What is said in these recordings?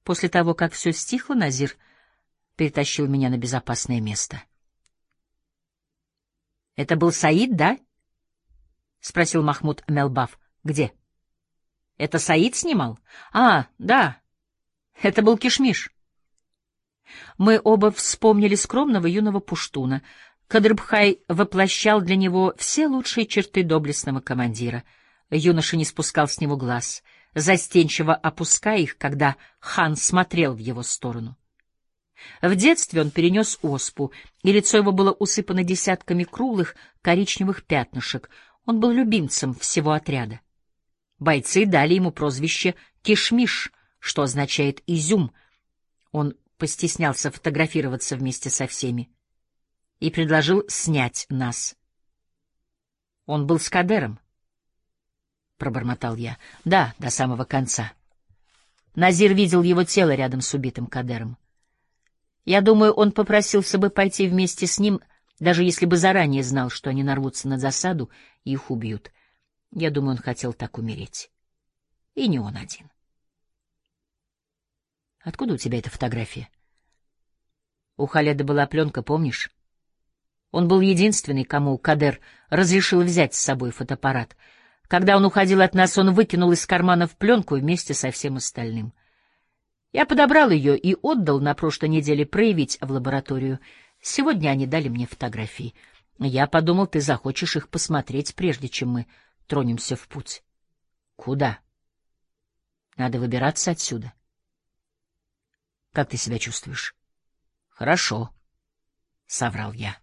После того, как все стихло, Назир перетащил меня на безопасное место. — Это был Саид, да? — спросил Махмуд Мелбаф. — Где? — Это Саид снимал? — А, да. Это был Кишмиш. Мы оба вспомнили скромного юного пуштуна. Кадрбхай воплощал для него все лучшие черты доблестного командира. Юноша не спускал с него глаз, застенчиво опуская их, когда хан смотрел в его сторону. В детстве он перенес оспу, и лицо его было усыпано десятками круглых коричневых пятнышек. Он был любимцем всего отряда. Бойцы дали ему прозвище «Кишмиш», что означает «изюм». Он постеснялся фотографироваться вместе со всеми и предложил снять нас. — Он был с Кадером, — пробормотал я. — Да, до самого конца. Назир видел его тело рядом с убитым Кадером. Я думаю, он попросился бы пойти вместе с ним, даже если бы заранее знал, что они нарвутся на засаду и их убьют. Я думаю, он хотел так умереть. И не он один. — Откуда у тебя эта фотография? У Халеда была пленка, помнишь? Он был единственный, кому Кадер разрешил взять с собой фотоаппарат. Когда он уходил от нас, он выкинул из карманов пленку вместе со всем остальным. Я подобрал ее и отдал на прошлой неделе проявить в лабораторию. Сегодня они дали мне фотографии. Я подумал, ты захочешь их посмотреть, прежде чем мы тронемся в путь. Куда? Надо выбираться отсюда. Как ты себя чувствуешь? Хорошо, — соврал я.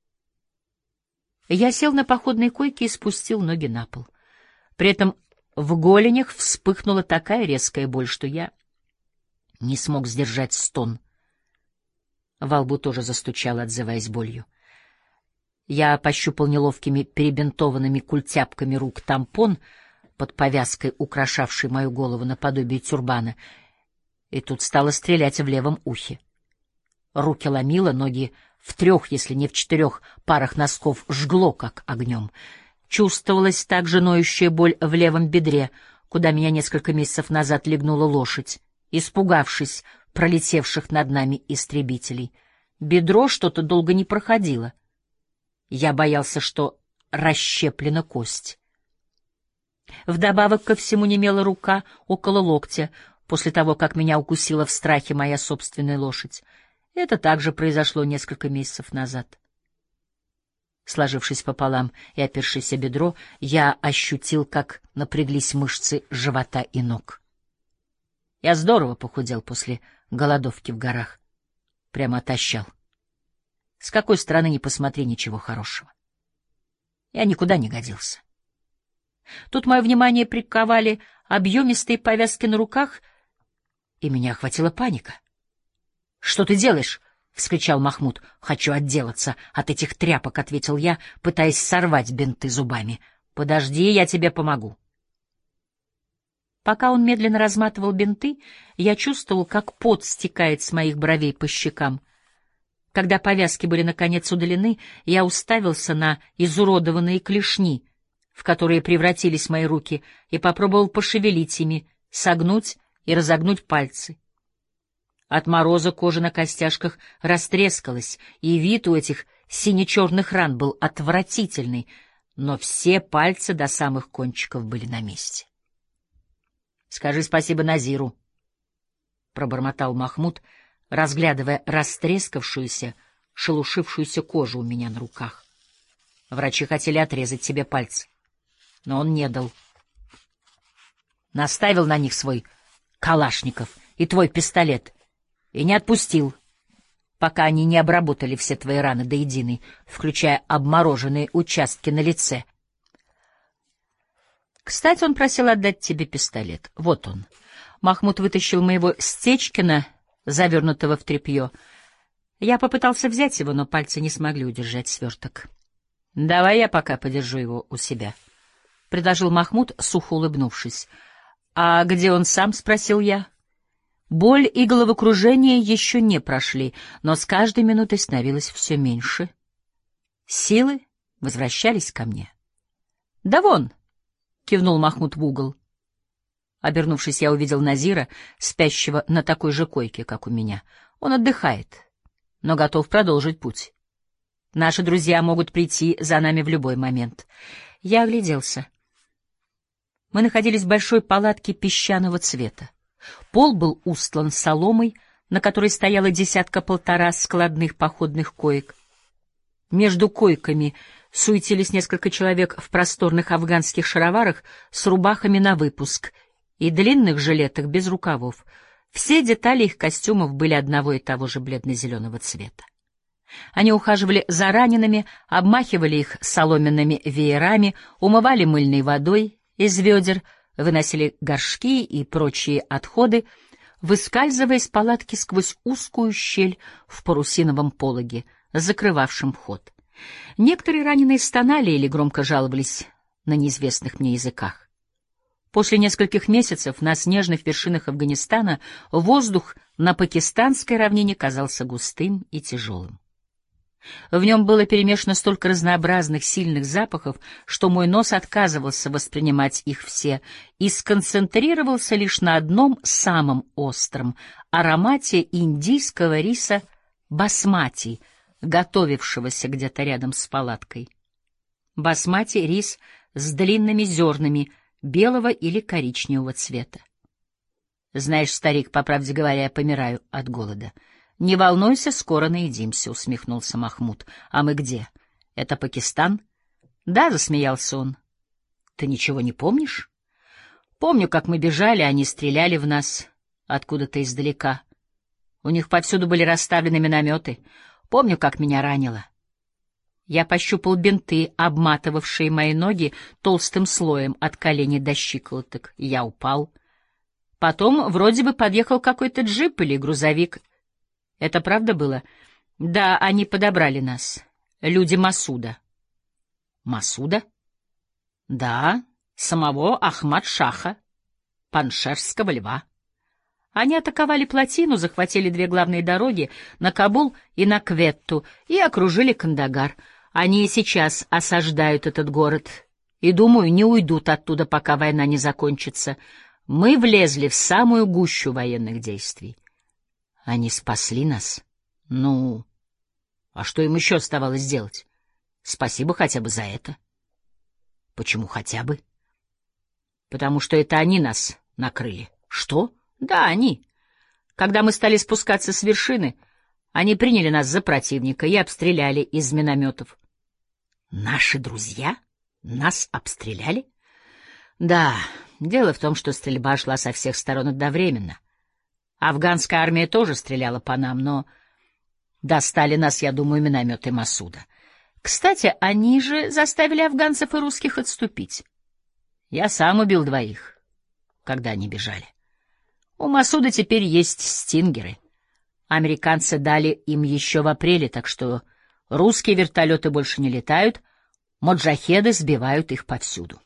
Я сел на походной койке и спустил ноги на пол. При этом в голенях вспыхнула такая резкая боль, что я не смог сдержать стон. Во лбу тоже застучало, отзываясь болью. Я пощупал неловкими перебинтованными культяпками рук тампон под повязкой, украшавшей мою голову наподобие тюрбана, и тут стало стрелять в левом ухе. Руки ломило, ноги в 3, если не в 4 парах носков жгло, как огнем. Чувствовалась также ноющая боль в левом бедре, куда меня несколько месяцев назад легнула лошадь, испугавшись пролетевших над нами истребителей. Бедро что-то долго не проходило. Я боялся, что расщеплена кость. Вдобавок ко всему немела рука около локтя, после того, как меня укусила в страхе моя собственная лошадь. Это также произошло несколько месяцев назад. Сложившись пополам и опершись о бедро, я ощутил, как напряглись мышцы живота и ног. Я здорово похудел после голодовки в горах. Прямо отощал. С какой стороны ни посмотри, ничего хорошего. Я никуда не годился. Тут мое внимание приковали объемистые повязки на руках, и меня охватила паника. — Что ты делаешь? — вскричал Махмуд. — Хочу отделаться от этих тряпок, — ответил я, пытаясь сорвать бинты зубами. — Подожди, я тебе помогу. Пока он медленно разматывал бинты, я чувствовал, как пот стекает с моих бровей по щекам. Когда повязки были наконец удалены, я уставился на изуродованные клешни, в которые превратились мои руки, и попробовал пошевелить ими, согнуть и разогнуть пальцы. От мороза кожа на костяшках растрескалась, и вид у этих сине-черных ран был отвратительный, но все пальцы до самых кончиков были на месте. — Скажи спасибо Назиру, — пробормотал Махмуд, разглядывая растрескавшуюся, шелушившуюся кожу у меня на руках. Врачи хотели отрезать тебе пальцы, но он не дал. Наставил на них свой калашников и твой пистолет и не отпустил, пока они не обработали все твои раны до единой, включая обмороженные участки на лице. Кстати, он просил отдать тебе пистолет. Вот он. Махмуд вытащил моего Стечкина, завернутого в тряпье. Я попытался взять его, но пальцы не смогли удержать сверток. — Давай я пока подержу его у себя, — предложил Махмуд, сухо улыбнувшись. — А где он сам? — спросил я. Боль и головокружение еще не прошли, но с каждой минутой становилось все меньше. Силы возвращались ко мне. — Да вон! — кивнул Махмуд в угол. Обернувшись, я увидел Назира, спящего на такой же койке, как у меня. Он отдыхает, но готов продолжить путь. Наши друзья могут прийти за нами в любой момент. Я огляделся. Мы находились в большой палатке песчаного цвета. Пол был устлан соломой, на которой стояло десятка-полтора складных походных коек. Между койками суетились несколько человек в просторных афганских шароварах с рубахами на выпуск и длинных жилетах без рукавов. Все детали их костюмов были одного и того же бледно-зеленого цвета. Они ухаживали за ранеными, обмахивали их соломенными веерами, умывали мыльной водой из ведер, выносили горшки и прочие отходы, выскальзывая из палатки сквозь узкую щель в парусиновом пологе, закрывавшем вход. Некоторые раненые стонали или громко жаловались на неизвестных мне языках. После нескольких месяцев на снежных вершинах Афганистана воздух на пакистанской равнине казался густым и тяжелым. В нем было перемешано столько разнообразных сильных запахов, что мой нос отказывался воспринимать их все и сконцентрировался лишь на одном самом остром — аромате индийского риса басмати, готовившегося где-то рядом с палаткой. Басмати — рис с длинными зернами белого или коричневого цвета. Знаешь, старик, по правде говоря, я помираю от голода. — Не волнуйся, скоро наедимся, — усмехнулся Махмуд. — А мы где? Это Пакистан? — Да, — засмеялся он. — Ты ничего не помнишь? — Помню, как мы бежали, они стреляли в нас откуда-то издалека. У них повсюду были расставлены минометы. Помню, как меня ранило. Я пощупал бинты, обматывавшие мои ноги толстым слоем от коленей до щиколоток. Я упал. Потом вроде бы подъехал какой-то джип или грузовик. Это правда было? Да, они подобрали нас. Люди Масуда. Масуда? Да, самого Ахмад-Шаха, паншерского льва. Они атаковали плотину, захватили две главные дороги на Кабул и на Кветту и окружили Кандагар. Они и сейчас осаждают этот город и, думаю, не уйдут оттуда, пока война не закончится. Мы влезли в самую гущу военных действий. Они спасли нас? Ну, а что им еще оставалось делать? Спасибо хотя бы за это. Почему хотя бы? Потому что это они нас накрыли. Что? Да, они. Когда мы стали спускаться с вершины, они приняли нас за противника и обстреляли из минометов. Наши друзья? Нас обстреляли? Да, дело в том, что стрельба шла со всех сторон одновременно. Афганская армия тоже стреляла по нам, но достали нас, я думаю, минометы Масуда. Кстати, они же заставили афганцев и русских отступить. Я сам убил двоих, когда они бежали. У Масуда теперь есть стингеры. Американцы дали им еще в апреле, так что русские вертолеты больше не летают, моджахеды сбивают их повсюду.